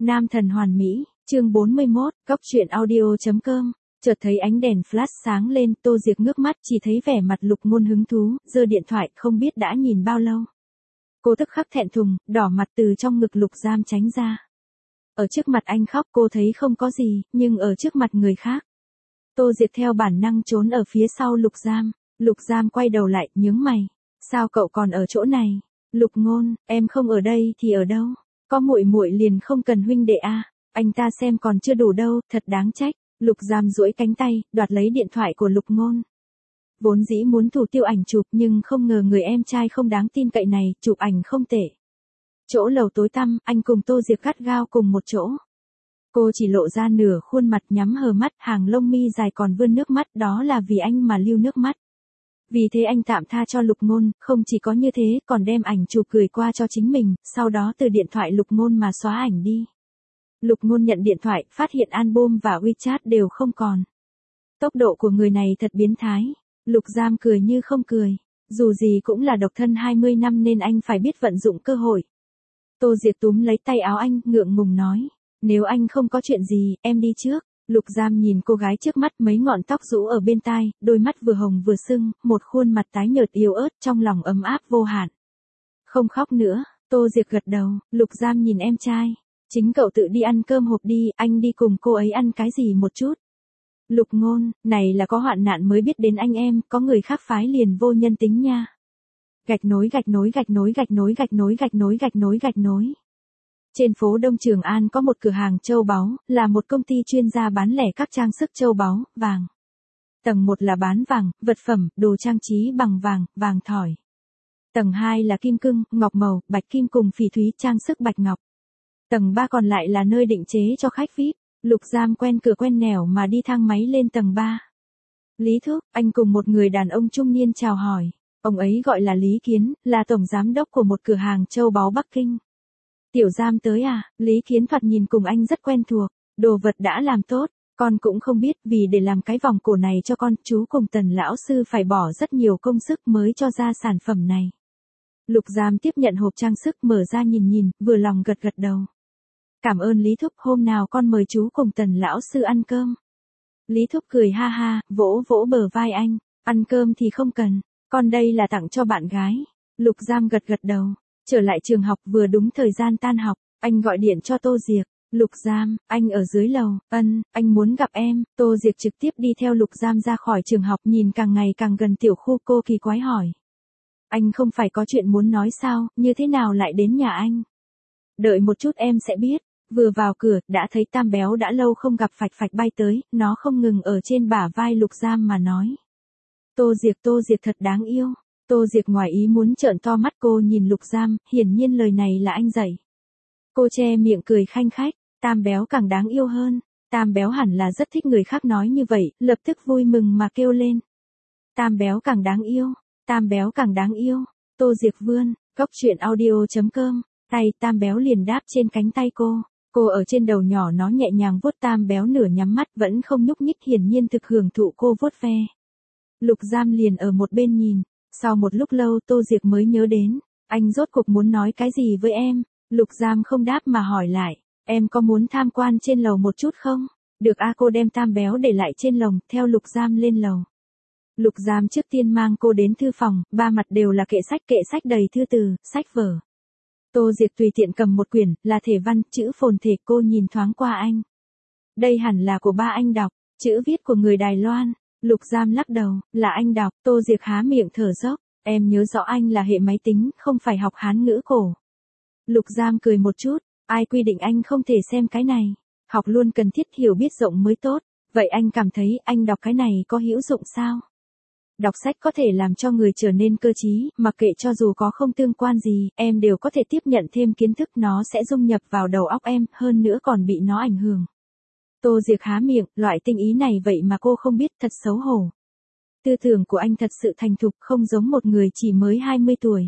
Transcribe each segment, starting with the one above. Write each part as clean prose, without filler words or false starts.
Nam thần hoàn mỹ, chương 41, góc truyện audio.com. Chợt thấy ánh đèn flash sáng lên, Tô Diệc ngước mắt chỉ thấy vẻ mặt Lục Ngôn hứng thú, giơ điện thoại không biết đã nhìn bao lâu. Cô tức khắc thẹn thùng, đỏ mặt từ trong ngực Lục Giam tránh ra. Ở trước mặt anh khóc cô thấy không có gì, nhưng ở trước mặt người khác. Tô Diệc theo bản năng trốn ở phía sau Lục Giam. Lục Giam quay đầu lại, nhướng mày. Sao cậu còn ở chỗ này? Lục Ngôn, em không ở đây thì ở đâu? Có muội muội liền không cần huynh đệ à? Anh ta xem còn chưa đủ đâu, thật đáng trách. Lục Giam duỗi cánh tay, đoạt lấy điện thoại của Lục Ngôn. Vốn dĩ muốn thủ tiêu ảnh chụp nhưng không ngờ người em trai không đáng tin cậy này, chụp ảnh không tệ. Chỗ lầu tối tăm, anh cùng Tô Diệc gắt gao cùng một chỗ. Cô chỉ lộ ra nửa khuôn mặt nhắm hờ mắt, hàng lông mi dài còn vươn nước mắt, đó là vì anh mà lưu nước mắt. Vì thế anh tạm tha cho Lục Ngôn, không chỉ có như thế, còn đem ảnh chụp gửi qua cho chính mình, sau đó từ điện thoại Lục Ngôn mà xóa ảnh đi. Lục Ngôn nhận điện thoại, phát hiện album và WeChat đều không còn. Tốc độ của người này thật biến thái. Lục Giam cười như không cười. Dù gì cũng là độc thân 20 năm nên anh phải biết vận dụng cơ hội. Tô Diệc túm lấy tay áo anh, ngượng ngùng nói. Nếu anh không có chuyện gì, em đi trước. Lục Giam nhìn cô gái trước mắt, mấy ngọn tóc rũ ở bên tai, đôi mắt vừa hồng vừa sưng, một khuôn mặt tái nhợt yếu ớt, trong lòng ấm áp vô hạn. Không khóc nữa, Tô Diệc gật đầu. Lục Giam nhìn em trai. Chính cậu tự đi ăn cơm hộp đi, anh đi cùng cô ấy ăn cái gì một chút. Lục Ngôn, này là có hoạn nạn mới biết đến anh em, có người khác phái liền vô nhân tính nha. Gạch nối gạch nối gạch nối gạch nối gạch nối gạch nối gạch nối gạch nối. Trên phố Đông Trường An có một cửa hàng châu báu, là một công ty chuyên gia bán lẻ các trang sức châu báu, vàng. Tầng 1 là bán vàng, vật phẩm, đồ trang trí bằng vàng, vàng thỏi. Tầng 2 là kim cương, ngọc màu, bạch kim cùng phỉ thúy trang sức bạch ngọc. Tầng 3 còn lại là nơi định chế cho khách VIP. Lục Giam quen cửa quen nẻo mà đi thang máy lên tầng 3. Lý Thúc, anh cùng một người đàn ông trung niên chào hỏi. Ông ấy gọi là Lý Kiến, là tổng giám đốc của một cửa hàng châu báu Bắc Kinh. Tiểu Giam tới à? Lý Kiến thoạt nhìn cùng anh rất quen thuộc. Đồ vật đã làm tốt, con cũng không biết, vì để làm cái vòng cổ này cho con, chú cùng Tần lão sư phải bỏ rất nhiều công sức mới cho ra sản phẩm này. Lục Giam tiếp nhận hộp trang sức, mở ra nhìn, vừa lòng gật gật đầu. Cảm ơn Lý Thúc, hôm nào con mời chú cùng Tần lão sư ăn cơm. Lý Thúc cười ha ha, vỗ vỗ bờ vai anh, ăn cơm thì không cần, con đây là tặng cho bạn gái. Lục Giam gật gật đầu, trở lại trường học vừa đúng thời gian tan học, anh gọi điện cho Tô Diệc. Lục Giam, anh ở dưới lầu, anh muốn gặp em. Tô Diệc trực tiếp đi theo Lục Giam ra khỏi trường học, nhìn càng ngày càng gần tiểu khu, cô kỳ quái hỏi. Anh không phải có chuyện muốn nói sao, như thế nào lại đến nhà anh? Đợi một chút em sẽ biết. Vừa vào cửa, đã thấy Tam Béo đã lâu không gặp phạch phạch bay tới, nó không ngừng ở trên bả vai Lục Giam mà nói. Tô Diệc thật đáng yêu. Tô Diệc ngoài ý muốn trợn to mắt, cô nhìn Lục Giam, hiển nhiên lời này là anh dạy. Cô che miệng cười khanh khách, Tam Béo càng đáng yêu hơn. Tam Béo hẳn là rất thích người khác nói như vậy, lập tức vui mừng mà kêu lên. Tam Béo càng đáng yêu, Tam Béo càng đáng yêu. Tô Diệc vươn, góc truyện audio.com, tay Tam Béo liền đáp trên cánh tay cô. Cô ở trên đầu nhỏ nó nhẹ nhàng vuốt. Tam Béo nửa nhắm mắt vẫn không nhúc nhích, hiển nhiên thực hưởng thụ cô vuốt ve. Lục Giam liền ở một bên nhìn, sau một lúc lâu Tô Diệc mới nhớ đến, anh rốt cuộc muốn nói cái gì với em. Lục Giam không đáp mà hỏi lại, em có muốn tham quan trên lầu một chút không? Được a. Cô đem Tam Béo để lại trên lồng, theo Lục Giam lên lầu. Lục Giam trước tiên mang cô đến thư phòng, ba mặt đều là kệ sách đầy thư từ, sách vở. Tô Diệc tùy tiện cầm một quyển, là thể văn, chữ phồn thể, cô nhìn thoáng qua anh. Đây hẳn là của ba anh đọc, chữ viết của người Đài Loan. Lục Giam lắc đầu, là anh đọc. Tô Diệc há miệng thở dốc, em nhớ rõ anh là hệ máy tính, không phải học Hán ngữ cổ. Lục Giam cười một chút, ai quy định anh không thể xem cái này, học luôn cần thiết hiểu biết rộng mới tốt, vậy anh cảm thấy anh đọc cái này có hữu dụng sao? Đọc sách có thể làm cho người trở nên cơ trí, mặc kệ cho dù có không tương quan gì, em đều có thể tiếp nhận thêm kiến thức, nó sẽ dung nhập vào đầu óc em, hơn nữa còn bị nó ảnh hưởng. Tô Diệc há miệng, loại tinh ý này vậy mà cô không biết, thật xấu hổ. Tư tưởng của anh thật sự thành thục, không giống một người chỉ mới 20 tuổi.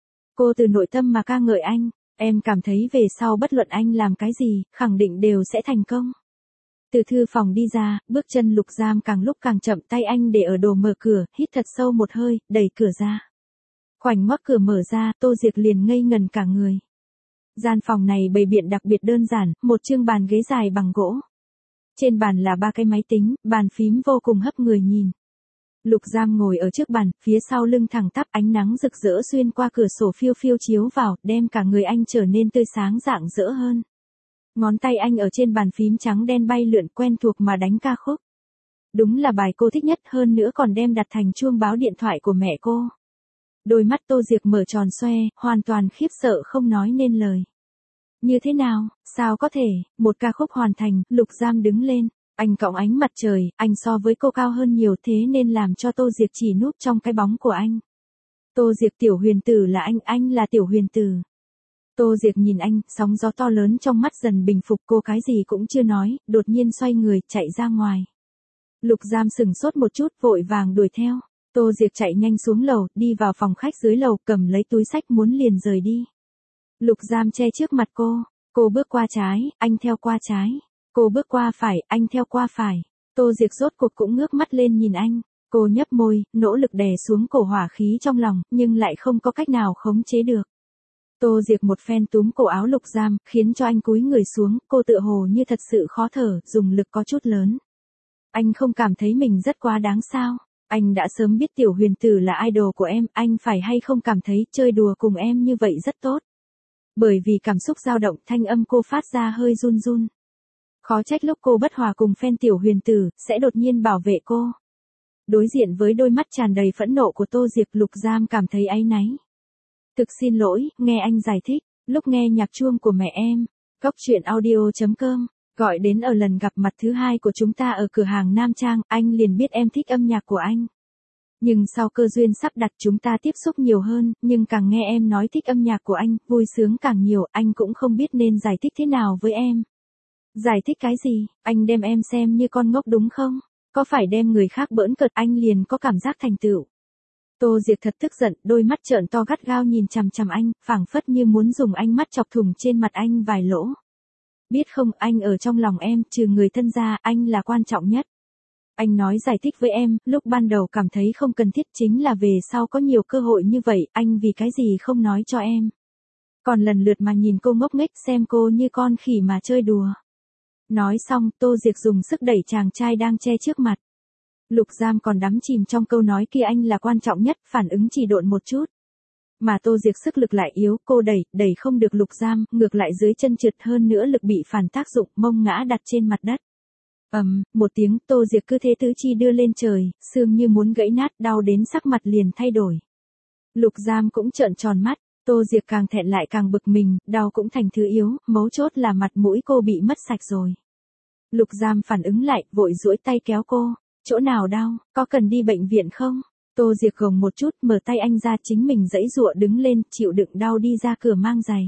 Cô từ nội tâm mà ca ngợi anh, em cảm thấy về sau bất luận anh làm cái gì, khẳng định đều sẽ thành công. Từ thư phòng đi ra, bước chân Lục Giam càng lúc càng chậm, tay anh để ở đồ mở cửa, hít thật sâu một hơi, đẩy cửa ra. Khoảnh ngoắc cửa mở ra, Tô Diệc liền ngây ngần cả người. Gian phòng này bày biện đặc biệt đơn giản, một chương bàn ghế dài bằng gỗ. Trên bàn là 3 cái máy tính, bàn phím vô cùng hấp người nhìn. Lục Giam ngồi ở trước bàn, phía sau lưng thẳng tắp, ánh nắng rực rỡ xuyên qua cửa sổ phiêu phiêu chiếu vào, đem cả người anh trở nên tươi sáng rạng rỡ hơn. Ngón tay anh ở trên bàn phím trắng đen bay lượn, quen thuộc mà đánh ca khúc. Đúng là bài cô thích nhất, hơn nữa còn đem đặt thành chuông báo điện thoại của mẹ cô. Đôi mắt Tô Diệc mở tròn xoe, hoàn toàn khiếp sợ không nói nên lời. Như thế nào, sao có thể, một ca khúc hoàn thành, Lục Giam đứng lên. Anh cõng ánh mặt trời, anh so với cô cao hơn nhiều, thế nên làm cho Tô Diệc chỉ núp trong cái bóng của anh. Tô Diệc, tiểu huyền tử là anh là tiểu huyền tử. Tô Diệc nhìn anh, sóng gió to lớn trong mắt dần bình phục, cô cái gì cũng chưa nói, đột nhiên xoay người, chạy ra ngoài. Lục Giam sừng sốt một chút, vội vàng đuổi theo. Tô Diệc chạy nhanh xuống lầu, đi vào phòng khách dưới lầu, cầm lấy túi xách muốn liền rời đi. Lục Giam che trước mặt cô bước qua trái, anh theo qua trái. Cô bước qua phải, anh theo qua phải. Tô Diệc rốt cuộc cũng ngước mắt lên nhìn anh. Cô nhấp môi, nỗ lực đè xuống cổ hỏa khí trong lòng, nhưng lại không có cách nào khống chế được. Tô Diệc một phen túm cổ áo Lục Giam, khiến cho anh cúi người xuống, cô tựa hồ như thật sự khó thở, dùng lực có chút lớn. Anh không cảm thấy mình rất quá đáng sao? Anh đã sớm biết tiểu huyền tử là idol của em, anh phải hay không cảm thấy chơi đùa cùng em như vậy rất tốt? Bởi vì cảm xúc dao động, thanh âm cô phát ra hơi run run. Khó trách lúc cô bất hòa cùng fan tiểu huyền tử, sẽ đột nhiên bảo vệ cô. Đối diện với đôi mắt tràn đầy phẫn nộ của Tô Diệc, Lục Giam cảm thấy áy náy. Thực xin lỗi, nghe anh giải thích, lúc nghe nhạc chuông của mẹ em, Góc Chuyện Audio.com, gọi đến ở lần gặp mặt thứ 2 của chúng ta ở cửa hàng Nam Trang, anh liền biết em thích âm nhạc của anh. Nhưng sau cơ duyên sắp đặt chúng ta tiếp xúc nhiều hơn, nhưng càng nghe em nói thích âm nhạc của anh, vui sướng càng nhiều, anh cũng không biết nên giải thích thế nào với em. Giải thích cái gì, anh đem em xem như con ngốc đúng không? Có phải đem người khác bỡn cợt anh liền có cảm giác thành tựu? Tô Diệc thật tức giận, đôi mắt trợn to gắt gao nhìn chằm chằm anh, phảng phất như muốn dùng ánh mắt chọc thủng trên mặt anh vài lỗ. Biết không, anh ở trong lòng em, trừ người thân ra, anh là quan trọng nhất. Anh nói giải thích với em, lúc ban đầu cảm thấy không cần thiết, chính là về sau có nhiều cơ hội như vậy, anh vì cái gì không nói cho em. Còn lần lượt mà nhìn cô ngốc nghếch, xem cô như con khỉ mà chơi đùa. Nói xong, Tô Diệc dùng sức đẩy chàng trai đang che trước mặt. Lục Giam còn đắm chìm trong câu nói kia anh là quan trọng nhất, phản ứng chỉ độn một chút. Mà Tô Diệc sức lực lại yếu, cô đẩy không được Lục Giam, ngược lại dưới chân trượt, hơn nữa lực bị phản tác dụng, mông ngã đặt trên mặt đất. Một tiếng, Tô Diệc cứ thế tứ chi đưa lên trời, xương như muốn gãy nát, đau đến sắc mặt liền thay đổi. Lục Giam cũng trợn tròn mắt, Tô Diệc càng thẹn lại càng bực mình, đau cũng thành thứ yếu, mấu chốt là mặt mũi cô bị mất sạch rồi. Lục Giam phản ứng lại, vội duỗi tay kéo cô, chỗ nào đau, có cần đi bệnh viện không? Tô Diệc gồng một chút, mở tay anh ra, chính mình giãy giụa đứng lên, chịu đựng đau đi ra cửa mang giày.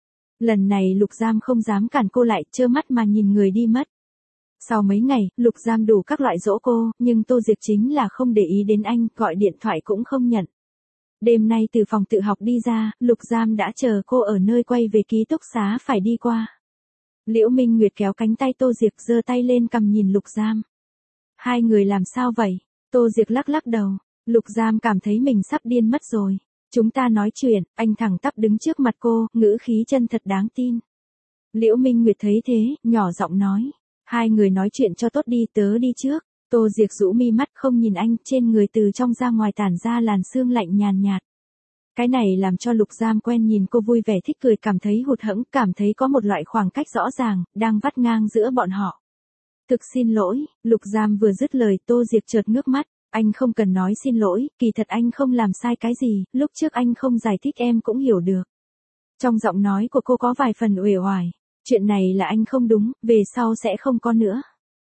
Lần này Lục Giam không dám cản cô lại, trơ mắt mà nhìn người đi mất. Sau mấy ngày, Lục Giam đủ các loại dỗ cô, nhưng Tô Diệc chính là không để ý đến anh, gọi điện thoại cũng không nhận. Đêm nay từ phòng tự học đi ra, Lục Giam đã chờ cô ở nơi quay về ký túc xá phải đi qua. Liễu Minh Nguyệt kéo cánh tay Tô Diệc, giơ tay lên cầm nhìn Lục Giam. Hai người làm sao vậy? Tô Diệc lắc lắc đầu. Lục Giam cảm thấy mình sắp điên mất rồi. Chúng ta nói chuyện, anh thẳng tắp đứng trước mặt cô, ngữ khí chân thật đáng tin. Liễu Minh Nguyệt thấy thế, nhỏ giọng nói. Hai người nói chuyện cho tốt đi, tớ đi trước. Tô Diệc rũ mi mắt không nhìn anh, trên người từ trong ra ngoài tản ra làn sương lạnh nhàn nhạt. Cái này làm cho Lục Giam quen nhìn cô vui vẻ thích cười, cảm thấy hụt hẫng, cảm thấy có một loại khoảng cách rõ ràng, đang vắt ngang giữa bọn họ. Thực xin lỗi, Lục Giam vừa dứt lời, Tô Diệc chợt ngước mắt. Anh không cần nói xin lỗi, kỳ thật anh không làm sai cái gì, lúc trước anh không giải thích em cũng hiểu được. Trong giọng nói của cô có vài phần uể oải. Chuyện này là anh không đúng, về sau sẽ không có nữa.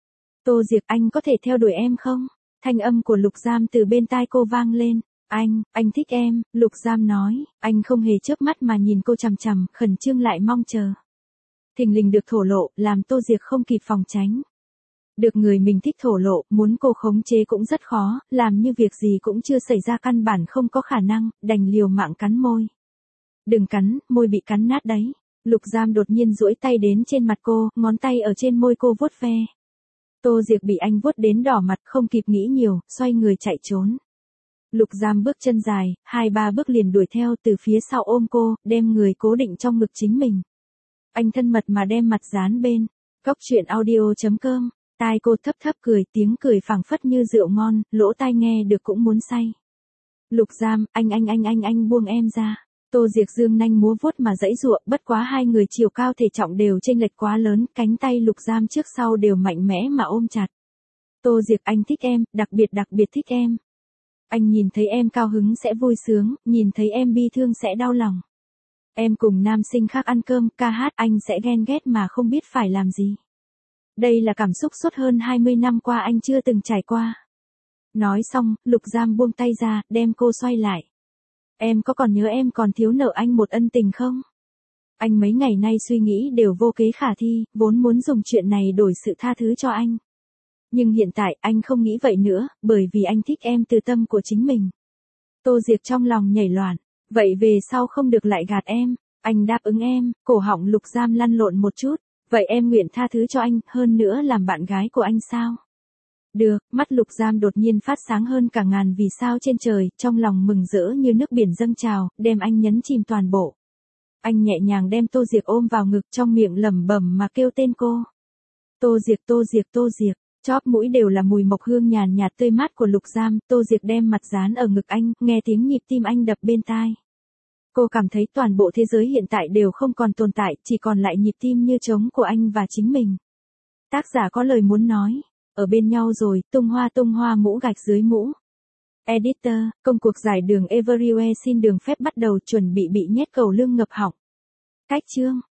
Tô Diệc, anh có thể theo đuổi em không? Thanh âm của Lục Giam từ bên tai cô vang lên. Anh thích em, Lục Giam nói, anh không hề chớp mắt mà nhìn cô chằm chằm, khẩn trương lại mong chờ. Thình lình được thổ lộ, làm Tô Diệc không kịp phòng tránh. Được người mình thích thổ lộ, muốn cô khống chế cũng rất khó, làm như việc gì cũng chưa xảy ra, căn bản không có khả năng, đành liều mạng cắn môi. Đừng cắn, môi bị cắn nát đấy. Lục Giam đột nhiên duỗi tay đến trên mặt cô, ngón tay ở trên môi cô vuốt ve. Tô Diệc bị anh vuốt đến đỏ mặt, không kịp nghĩ nhiều, xoay người chạy trốn. Lục Giam bước chân dài, 2-3 bước liền đuổi theo từ phía sau ôm cô, đem người cố định trong ngực chính mình. Anh thân mật mà đem mặt dán bên. Cóc truyện audio.com. Tai cô thấp thấp cười, tiếng cười phảng phất như rượu ngon, lỗ tai nghe được cũng muốn say. Lục Giam, anh buông em ra. Tô Diệc dương nanh múa vuốt mà giãy giụa, bất quá hai người chiều cao thể trọng đều chênh lệch quá lớn, cánh tay Lục Giam trước sau đều mạnh mẽ mà ôm chặt. Tô Diệc, anh thích em, đặc biệt thích em. Anh nhìn thấy em cao hứng sẽ vui sướng, nhìn thấy em bi thương sẽ đau lòng. Em cùng nam sinh khác ăn cơm, ca hát, anh sẽ ghen ghét mà không biết phải làm gì. Đây là cảm xúc suốt hơn 20 năm qua anh chưa từng trải qua. Nói xong, Lục Giam buông tay ra, đem cô xoay lại. Em có còn nhớ em còn thiếu nợ anh một ân tình không? Anh mấy ngày nay suy nghĩ đều vô kế khả thi, vốn muốn dùng chuyện này đổi sự tha thứ cho anh. Nhưng hiện tại anh không nghĩ vậy nữa, bởi vì anh thích em từ tâm của chính mình. Tô Diệc trong lòng nhảy loạn. Vậy về sau không được lại gạt em. Anh đáp ứng em, cổ họng Lục Giam lăn lộn một chút. Vậy em nguyện tha thứ cho anh, hơn nữa làm bạn gái của anh sao? Được, mắt Lục Giam đột nhiên phát sáng hơn cả ngàn vì sao trên trời, trong lòng mừng rỡ như nước biển dâng trào, đem anh nhấn chìm toàn bộ. Anh nhẹ nhàng đem Tô Diệc ôm vào ngực, trong miệng lẩm bẩm mà kêu tên cô. Tô Diệc, Tô Diệc, Tô Diệc. Chóp mũi đều là mùi mộc hương nhàn nhạt tươi mát của Lục Giam, Tô Diệc đem mặt dán ở ngực anh, nghe tiếng nhịp tim anh đập bên tai. Cô cảm thấy toàn bộ thế giới hiện tại đều không còn tồn tại, chỉ còn lại nhịp tim như trống của anh và chính mình. Tác giả có lời muốn nói, ở bên nhau rồi, tung hoa mũ gạch dưới mũ. Editor, công cuộc giải đường Everywhere xin đường phép bắt đầu, chuẩn bị nhét cầu lương ngập họng. Cách chương.